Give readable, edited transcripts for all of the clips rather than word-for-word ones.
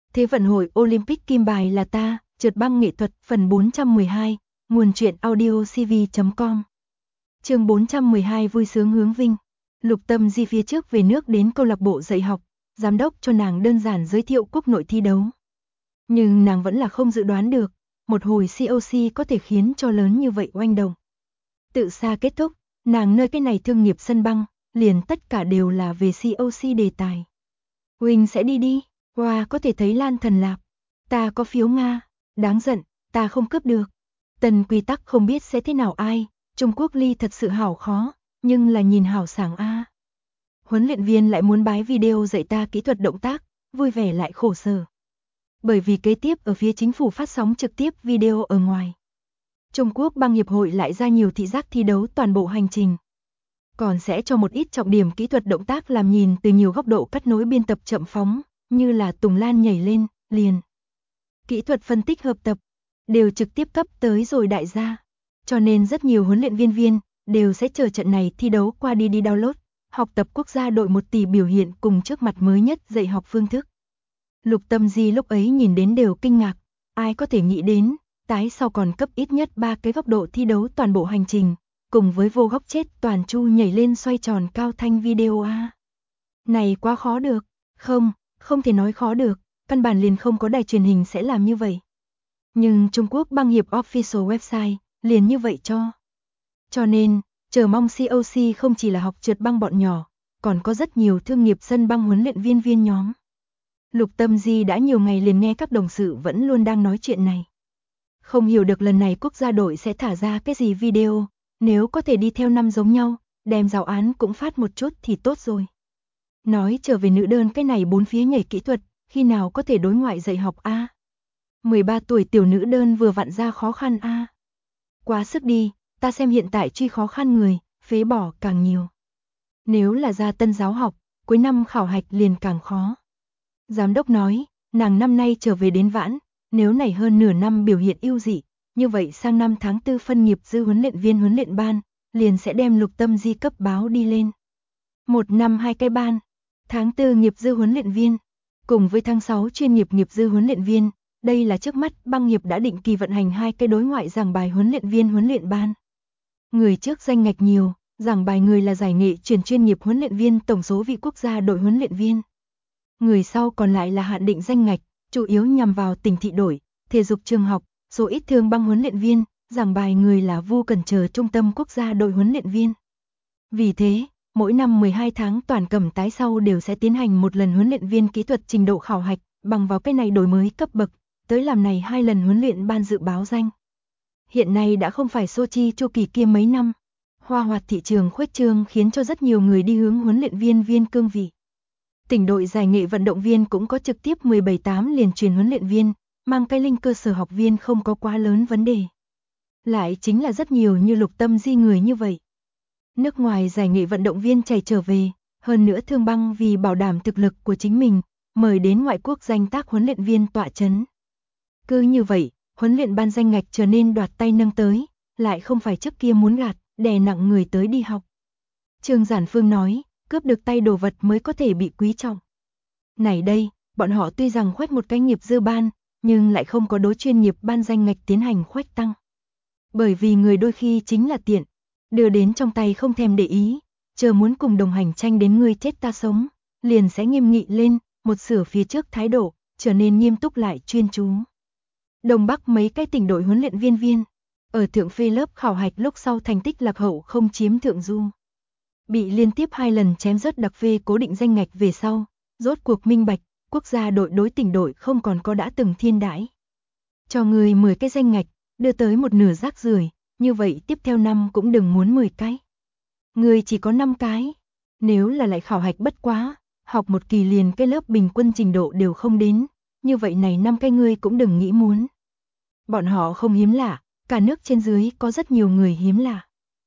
Thế vận hội Olympic kim bài là ta, trượt băng nghệ thuật phần 412, nguồn truyện audio cv.com. Chương 412 vui sướng hướng vinh. Lục Tâm Di phía trước về nước đến câu lạc bộ dạy học, giám đốc cho nàng đơn giản giới thiệu quốc nội thi đấu. Nhưng nàng vẫn là không dự đoán được, một hồi COC có thể khiến cho lớn như vậy oanh động. Tự xa kết thúc, nàng nơi cái này thương nghiệp sân băng, liền tất cả đều là về COC đề tài. Huynh sẽ đi, wow, có thể thấy Lan Thần Lạp. Ta có phiếu Nga, đáng giận, ta không cướp được. Tần quy tắc không biết sẽ thế nào ai, Trung Quốc ly thật sự hảo khó, nhưng là nhìn hảo sảng a. Huấn luyện viên lại muốn bái video dạy ta kỹ thuật động tác, vui vẻ lại khổ sở. Bởi vì kế tiếp ở phía chính phủ phát sóng trực tiếp video ở ngoài. Trung Quốc băng hiệp hội lại ra nhiều thị giác thi đấu toàn bộ hành trình. Còn sẽ cho một ít trọng điểm kỹ thuật động tác làm nhìn từ nhiều góc độ cắt nối biên tập chậm phóng, như là Tùng Lan nhảy lên, liền. Kỹ thuật phân tích hợp tập, đều trực tiếp cấp tới rồi đại gia. Cho nên rất nhiều huấn luyện viên đều sẽ chờ trận này thi đấu qua đi download, học tập quốc gia đội 1 tỷ biểu hiện cùng trước mặt mới nhất dạy học phương thức. Lục Tâm Di lúc ấy nhìn đến đều kinh ngạc, ai có thể nghĩ đến, tái sau còn cấp ít nhất 3 cái góc độ thi đấu toàn bộ hành trình, cùng với vô góc chết toàn chu nhảy lên xoay tròn cao thanh video a. Này quá khó được, không thể nói khó được, căn bản liền không có đài truyền hình sẽ làm như vậy. Nhưng Trung Quốc băng hiệp official website, liền như vậy cho. Cho nên, chờ mong COC không chỉ là học trượt băng bọn nhỏ, còn có rất nhiều thương nghiệp sân băng huấn luyện viên nhóm. Lục Tâm Di đã nhiều ngày liền nghe các đồng sự vẫn luôn đang nói chuyện này. Không hiểu được lần này quốc gia đội sẽ thả ra cái gì video, nếu có thể đi theo năm giống nhau, đem giáo án cũng phát một chút thì tốt rồi. Nói trở về nữ đơn cái này bốn phía nhảy kỹ thuật, khi nào có thể đối ngoại dạy học a? 13 tuổi tiểu nữ đơn vừa vặn ra khó khăn a. Quá sức đi, ta xem hiện tại truy khó khăn người, phế bỏ càng nhiều. Nếu là ra tân giáo học, cuối năm khảo hạch liền càng khó. Giám đốc nói, nàng năm nay trở về đến vãn, nếu này hơn nửa năm biểu hiện ưu dị, như vậy sang năm tháng 4 phân nghiệp dư huấn luyện viên huấn luyện ban, liền sẽ đem Lục Tâm Di cấp báo đi lên. 1 năm 2 cái ban, tháng 4 nghiệp dư huấn luyện viên, cùng với tháng 6 chuyên nghiệp nghiệp dư huấn luyện viên, đây là trước mắt băng nghiệp đã định kỳ vận hành 2 cái đối ngoại giảng bài huấn luyện viên huấn luyện ban. Người trước danh ngạch nhiều, giảng bài người là giải nghệ chuyển chuyên nghiệp huấn luyện viên tổng số vị quốc gia đội huấn luyện viên. Người sau còn lại là hạn định danh ngạch, chủ yếu nhằm vào tỉnh thị đội, thể dục trường học, số ít thương băng huấn luyện viên, giảng bài người là Vu Cần Chờ trung tâm quốc gia đội huấn luyện viên. Vì thế, mỗi năm 12 tháng toàn cẩm tái sau đều sẽ tiến hành một lần huấn luyện viên kỹ thuật trình độ khảo hạch, bằng vào cái này đổi mới cấp bậc, tới làm này 2 lần huấn luyện ban dự báo danh. Hiện nay đã không phải Sochi chu kỳ kia mấy năm, hoa hoạt thị trường khuếch trương khiến cho rất nhiều người đi hướng huấn luyện viên cương vị. Tỉnh đội giải nghệ vận động viên cũng có trực tiếp 17-8 liền truyền huấn luyện viên, mang cái linh cơ sở học viên không có quá lớn vấn đề. Lại chính là rất nhiều như Lục Tâm Di người như vậy. Nước ngoài giải nghệ vận động viên chạy trở về, hơn nữa thương băng vì bảo đảm thực lực của chính mình, mời đến ngoại quốc danh tác huấn luyện viên tọa chấn. Cứ như vậy, huấn luyện ban danh ngạch trở nên đoạt tay nâng tới, lại không phải trước kia muốn gạt, đè nặng người tới đi học. Trương Giản Phương nói, cướp được tay đồ vật mới có thể bị quý trọng. Này đây, bọn họ tuy rằng khoét một cái nghiệp dư ban, nhưng lại không có đối chuyên nghiệp ban danh ngạch tiến hành khoét tăng. Bởi vì người đôi khi chính là tiện, đưa đến trong tay không thèm để ý, chờ muốn cùng đồng hành tranh đến ngươi chết ta sống, liền sẽ nghiêm nghị lên, một sửa phía trước thái độ, trở nên nghiêm túc lại chuyên chú. Đông Bắc mấy cái tỉnh đội huấn luyện viên, ở thượng phê lớp khảo hạch lúc sau thành tích lạc hậu không chiếm thượng du. Bị liên tiếp 2 lần chém rớt đặc phê cố định danh ngạch về sau, rốt cuộc minh bạch, quốc gia đội đối tỉnh đội không còn có đã từng thiên đãi. Cho người 10 cái danh ngạch, đưa tới một nửa rác rưởi, như vậy tiếp theo năm cũng đừng muốn 10 cái. Người chỉ có 5 cái, nếu là lại khảo hạch bất quá, học một kỳ liền cái lớp bình quân trình độ đều không đến, như vậy này 5 cái ngươi cũng đừng nghĩ muốn. Bọn họ không hiếm lạ, cả nước trên dưới có rất nhiều người hiếm lạ.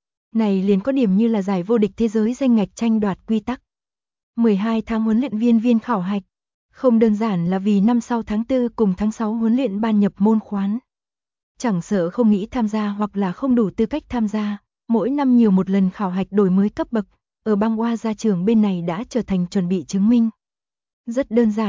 Này liền có điểm như là giải vô địch thế giới danh ngạch tranh đoạt quy tắc. 12 tháng huấn luyện viên khảo hạch, không đơn giản là vì năm sau tháng 4 cùng tháng 6 huấn luyện ban nhập môn khoán. Chẳng sợ không nghĩ tham gia hoặc là không đủ tư cách tham gia, mỗi năm nhiều một lần khảo hạch đổi mới cấp bậc, ở bang Hoa gia trường bên này đã trở thành chuẩn bị chứng minh. Rất đơn giản,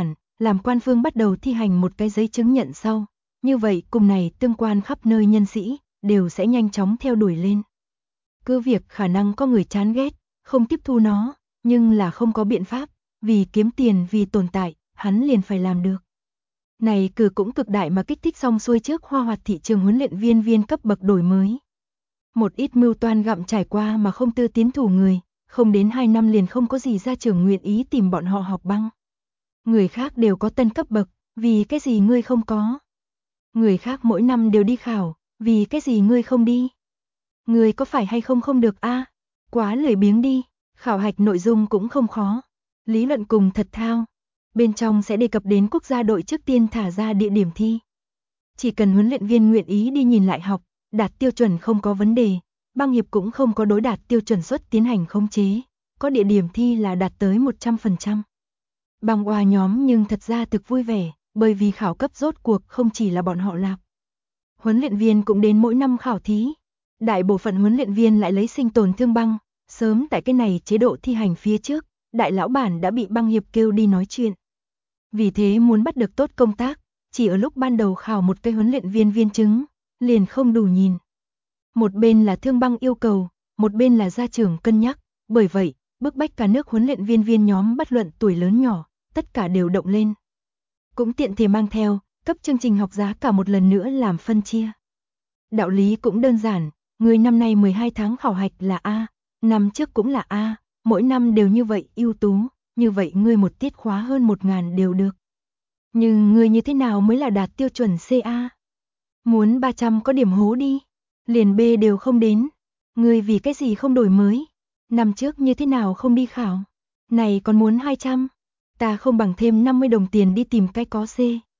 làm quan phương bắt đầu thi hành một cái giấy chứng nhận sau. Như vậy cùng này tương quan khắp nơi nhân sĩ, đều sẽ nhanh chóng theo đuổi lên. Cứ việc khả năng có người chán ghét, không tiếp thu nó, nhưng là không có biện pháp, vì kiếm tiền vì tồn tại, hắn liền phải làm được. Này cử cũng cực đại mà kích thích xong xuôi trước Hoa Hoạt thị trường huấn luyện viên cấp bậc đổi mới. Một ít mưu toan gặm trải qua mà không tư tiến thủ người, không đến 2 năm liền không có gì gia trưởng nguyện ý tìm bọn họ học băng. Người khác đều có tân cấp bậc, vì cái gì ngươi không có? Người khác mỗi năm đều đi khảo, vì cái gì ngươi không đi? Ngươi có phải hay không được a? Quá lười biếng đi, khảo hạch nội dung cũng không khó. Lý luận cùng thật thao. Bên trong sẽ đề cập đến quốc gia đội trước tiên thả ra địa điểm thi. Chỉ cần huấn luyện viên nguyện ý đi nhìn lại học, đạt tiêu chuẩn không có vấn đề, băng hiệp cũng không có đối đạt tiêu chuẩn suất tiến hành khống chế, có địa điểm thi là đạt tới 100%. Băng oa nhóm nhưng thật ra thực vui vẻ, bởi vì khảo cấp rốt cuộc không chỉ là bọn họ làm. Huấn luyện viên cũng đến mỗi năm khảo thí. Đại bộ phận huấn luyện viên lại lấy sinh tồn thương băng, sớm tại cái này chế độ thi hành phía trước, đại lão bản đã bị băng hiệp kêu đi nói chuyện. Vì thế muốn bắt được tốt công tác, chỉ ở lúc ban đầu khảo một cái huấn luyện viên chứng, liền không đủ nhìn. Một bên là thương băng yêu cầu, một bên là gia trưởng cân nhắc, bởi vậy, bức bách cả nước huấn luyện viên nhóm bất luận tuổi lớn nhỏ, tất cả đều động lên. Cũng tiện thể mang theo, cấp chương trình học giá cả một lần nữa làm phân chia. Đạo lý cũng đơn giản, người năm nay 12 tháng khảo hạch là A, năm trước cũng là A, mỗi năm đều như vậy ưu tú, như vậy ngươi một tiết khóa hơn 1.000 đều được. Nhưng ngươi như thế nào mới là đạt tiêu chuẩn CA? Muốn 300 có điểm hố đi, liền B đều không đến. Ngươi vì cái gì không đổi mới? Năm trước như thế nào không đi khảo? Này còn muốn 200? Ta không bằng thêm 50 đồng tiền đi tìm cái có C.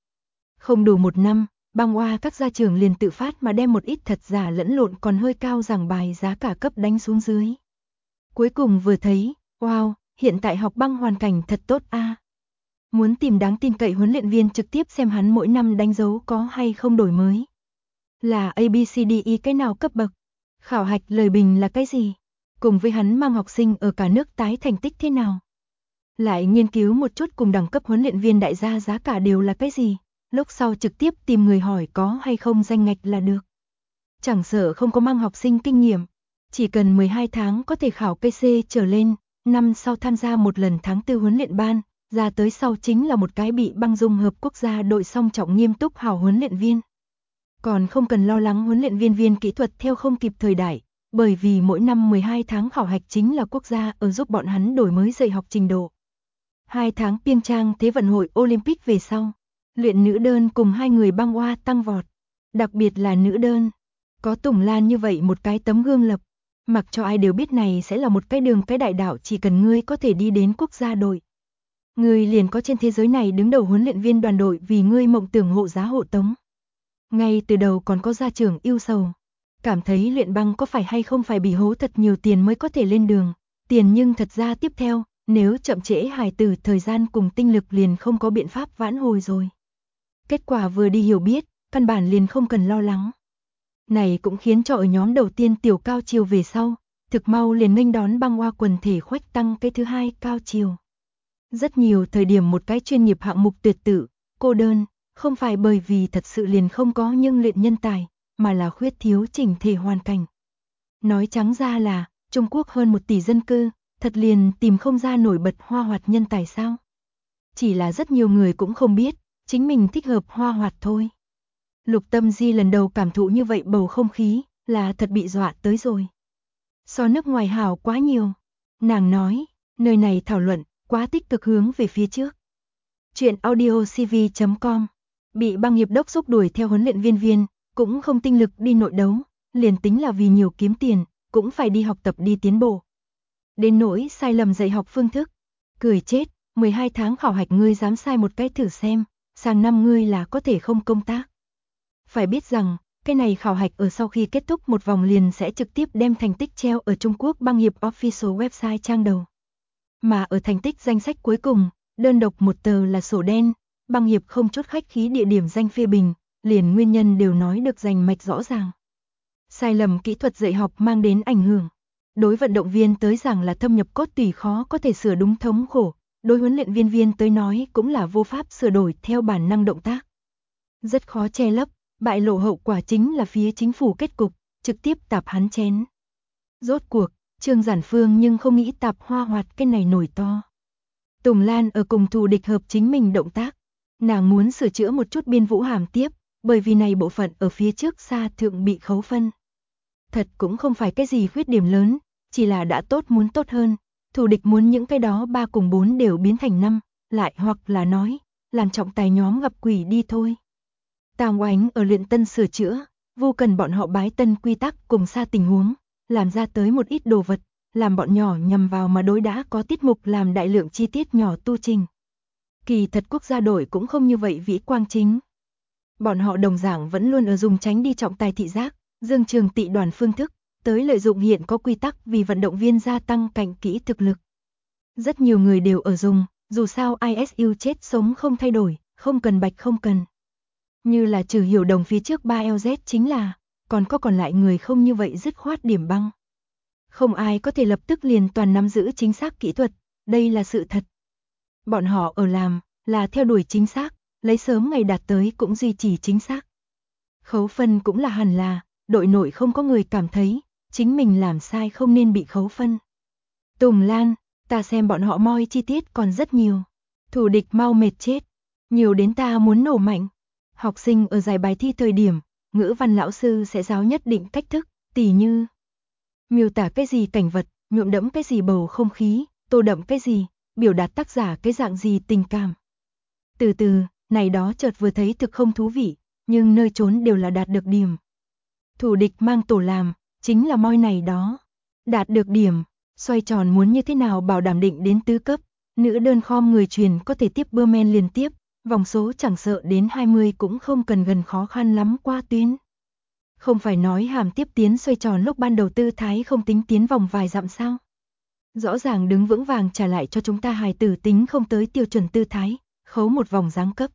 Không đủ một năm, băng oa các gia trưởng liền tự phát mà đem một ít thật giả lẫn lộn còn hơi cao giảng bài giá cả cấp đánh xuống dưới. Cuối cùng vừa thấy, wow, hiện tại học băng hoàn cảnh thật tốt a. Muốn tìm đáng tin cậy huấn luyện viên trực tiếp xem hắn mỗi năm đánh dấu có hay không đổi mới. Là ABCDE cái nào cấp bậc? Khảo hạch lời bình là cái gì? Cùng với hắn mang học sinh ở cả nước tái thành tích thế nào? Lại nghiên cứu một chút cùng đẳng cấp huấn luyện viên đại gia giá cả đều là cái gì? Lúc sau trực tiếp tìm người hỏi có hay không danh ngạch là được. Chẳng sợ không có mang học sinh kinh nghiệm, chỉ cần 12 tháng có thể khảo PC trở lên, năm sau tham gia một lần tháng 4 huấn luyện ban, ra tới sau chính là một cái bị băng dung hợp quốc gia đội song trọng nghiêm túc hảo huấn luyện viên. Còn không cần lo lắng huấn luyện viên kỹ thuật theo không kịp thời đại, bởi vì mỗi năm 12 tháng khảo hạch chính là quốc gia ở giúp bọn hắn đổi mới dạy học trình độ. 2 tháng Piêng Trang Thế vận hội Olympic về sau, luyện nữ đơn cùng 2 người băng oa tăng vọt, đặc biệt là nữ đơn. Có Tùng Lan như vậy một cái tấm gương lập, mặc cho ai đều biết này sẽ là một cái đường cái đại đạo, chỉ cần ngươi có thể đi đến quốc gia đội. Ngươi liền có trên thế giới này đứng đầu huấn luyện viên đoàn đội vì ngươi mộng tưởng hộ giá hộ tống. Ngay từ đầu còn có gia trưởng yêu sầu, cảm thấy luyện băng có phải hay không phải bị hố thật nhiều tiền mới có thể lên đường, tiền nhưng thật ra tiếp theo, nếu chậm trễ hài tử thời gian cùng tinh lực liền không có biện pháp vãn hồi rồi. Kết quả vừa đi hiểu biết, căn bản liền không cần lo lắng. Này cũng khiến cho ở nhóm đầu tiên tiểu cao chiều về sau, thực mau liền nghênh đón băng oa quần thể khuếch tăng cái thứ hai cao chiều. Rất nhiều thời điểm một cái chuyên nghiệp hạng mục tuyệt tự, cô đơn, không phải bởi vì thật sự liền không có nhưng luyện nhân tài, mà là khuyết thiếu chỉnh thể hoàn cảnh. Nói trắng ra là, Trung Quốc hơn 1 tỷ dân cư, thật liền tìm không ra nổi bật Hoa Hoạt nhân tài sao? Chỉ là rất nhiều người cũng không biết, chính mình thích hợp Hoa Hoạt thôi. Lục Tâm Di lần đầu cảm thụ như vậy bầu không khí, là thật bị dọa tới rồi. So nước ngoài hảo quá nhiều. Nàng nói, nơi này thảo luận, quá tích cực hướng về phía trước. Chuyện audiocv.com. Bị băng hiệp đốc xúc đuổi theo huấn luyện viên, cũng không tinh lực đi nội đấu, liền tính là vì nhiều kiếm tiền, cũng phải đi học tập đi tiến bộ. Đến nỗi sai lầm dạy học phương thức, cười chết, 12 tháng khảo hạch ngươi dám sai một cái thử xem, sang năm ngươi là có thể không công tác. Phải biết rằng, cái này khảo hạch ở sau khi kết thúc một vòng liền sẽ trực tiếp đem thành tích treo ở Trung Quốc băng hiệp official website trang đầu. Mà ở thành tích danh sách cuối cùng, đơn độc một tờ là sổ đen, băng hiệp không chút khách khí địa điểm danh phê bình, liền nguyên nhân đều nói được rành mạch rõ ràng. Sai lầm kỹ thuật dạy học mang đến ảnh hưởng. Đối vận động viên tới rằng là thâm nhập cốt tủy khó có thể sửa đúng thống khổ, đối huấn luyện viên tới nói cũng là vô pháp sửa đổi theo bản năng động tác. Rất khó che lấp, bại lộ hậu quả chính là phía chính phủ kết cục, trực tiếp tạp hắn chén. Rốt cuộc, Trương Giản Phương nhưng không nghĩ tạp Hoa Hoạt cái này nổi to. Tùng Lan ở cùng thù địch hợp chính mình động tác, nàng muốn sửa chữa một chút biên vũ hàm tiếp, bởi vì này bộ phận ở phía trước xa thượng bị khấu phân. Thật cũng không phải cái gì khuyết điểm lớn, chỉ là đã tốt muốn tốt hơn, thù địch muốn những cái đó 3 cùng 4 đều biến thành 5, lại hoặc là nói, làm trọng tài nhóm gặp quỷ đi thôi. Tào Oánh ở luyện tân sửa chữa, Vu Cần bọn họ bái tân quy tắc cùng xa tình huống, làm ra tới một ít đồ vật, làm bọn nhỏ nhằm vào mà đối đã có tiết mục làm đại lượng chi tiết nhỏ tu trình. Kỳ thật quốc gia đội cũng không như vậy vĩ quang chính. Bọn họ đồng dạng vẫn luôn ở dùng tránh đi trọng tài thị giác, dương trường tị đoàn phương thức, tới lợi dụng hiện có quy tắc vì vận động viên gia tăng cạnh kỹ thực lực. Rất nhiều người đều ở dùng, dù sao ISU chết sống không thay đổi, không cần bạch không cần. Như là trừ hiểu đồng phía trước 3LZ chính là, còn có còn lại người không như vậy dứt khoát điểm băng. Không ai có thể lập tức liền toàn nắm giữ chính xác kỹ thuật, đây là sự thật. Bọn họ ở làm, là theo đuổi chính xác, lấy sớm ngày đạt tới cũng duy trì chính xác. Khấu phân cũng là hẳn là, đội nội không có người cảm thấy, chính mình làm sai không nên bị khấu phân. Tùng Lan, ta xem bọn họ moi chi tiết còn rất nhiều. Thủ địch mau mệt chết, nhiều đến ta muốn nổ mạnh. Học sinh ở giải bài thi thời điểm, ngữ văn lão sư sẽ giáo nhất định cách thức, tỉ như miêu tả cái gì cảnh vật, nhuộm đẫm cái gì bầu không khí, tô đậm cái gì, biểu đạt tác giả cái dạng gì tình cảm. Từ từ, này đó chợt vừa thấy thực không thú vị, nhưng nơi trốn đều là đạt được điểm. Thủ địch mang tổ làm, chính là moi này đó. Đạt được điểm, xoay tròn muốn như thế nào bảo đảm định đến tứ cấp, nữ đơn khom người truyền có thể tiếp bơ men liên tiếp, vòng số chẳng sợ đến 20 cũng không cần gần khó khăn lắm qua tuyến. Không phải nói hàm tiếp tiến xoay tròn lúc ban đầu tư thái không tính tiến vòng vài dặm sao. Rõ ràng đứng vững vàng trả lại cho chúng ta hài tử tính không tới tiêu chuẩn tư thái, khấu một vòng giáng cấp.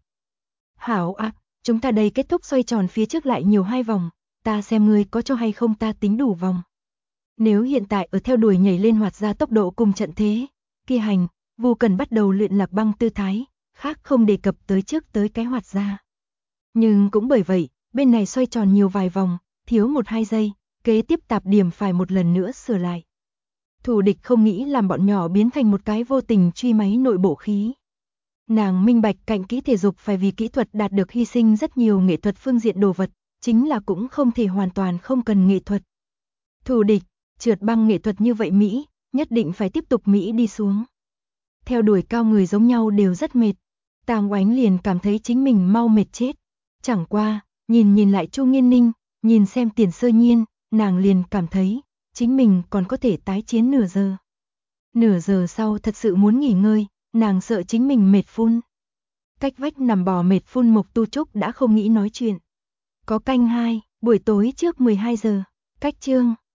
Hảo ạ, chúng ta đây kết thúc xoay tròn phía trước lại nhiều 2 vòng, ta xem ngươi có cho hay không ta tính đủ vòng. Nếu hiện tại ở theo đuổi nhảy lên hoạt ra tốc độ cùng trận thế, kia hành, Vu Cần bắt đầu luyện lạc băng tư thái, khác không đề cập tới trước tới cái hoạt ra. Nhưng cũng bởi vậy, bên này xoay tròn nhiều vài vòng, thiếu 1-2 giây, kế tiếp tạp điểm phải một lần nữa sửa lại. Thủ địch không nghĩ làm bọn nhỏ biến thành một cái vô tình truy máy nội bộ khí. Nàng minh bạch cạnh kỹ thể dục phải vì kỹ thuật đạt được hy sinh rất nhiều nghệ thuật phương diện đồ vật, chính là cũng không thể hoàn toàn không cần nghệ thuật. Thủ địch, trượt băng nghệ thuật như vậy Mỹ, nhất định phải tiếp tục Mỹ đi xuống. Theo đuổi cao người giống nhau đều rất mệt. Tàng Oánh liền cảm thấy chính mình mau mệt chết. Chẳng qua, nhìn lại Chu Nghiên Ninh, nhìn xem Tiền Sơ Nhiên, nàng liền cảm thấy, chính mình còn có thể tái chiến nửa giờ. Nửa giờ sau thật sự muốn nghỉ ngơi, nàng sợ chính mình mệt phun. Cách vách nằm bò mệt phun Mộc Tu Trúc đã không nghĩ nói chuyện. Có canh 2, buổi tối trước 12 giờ, cách chương.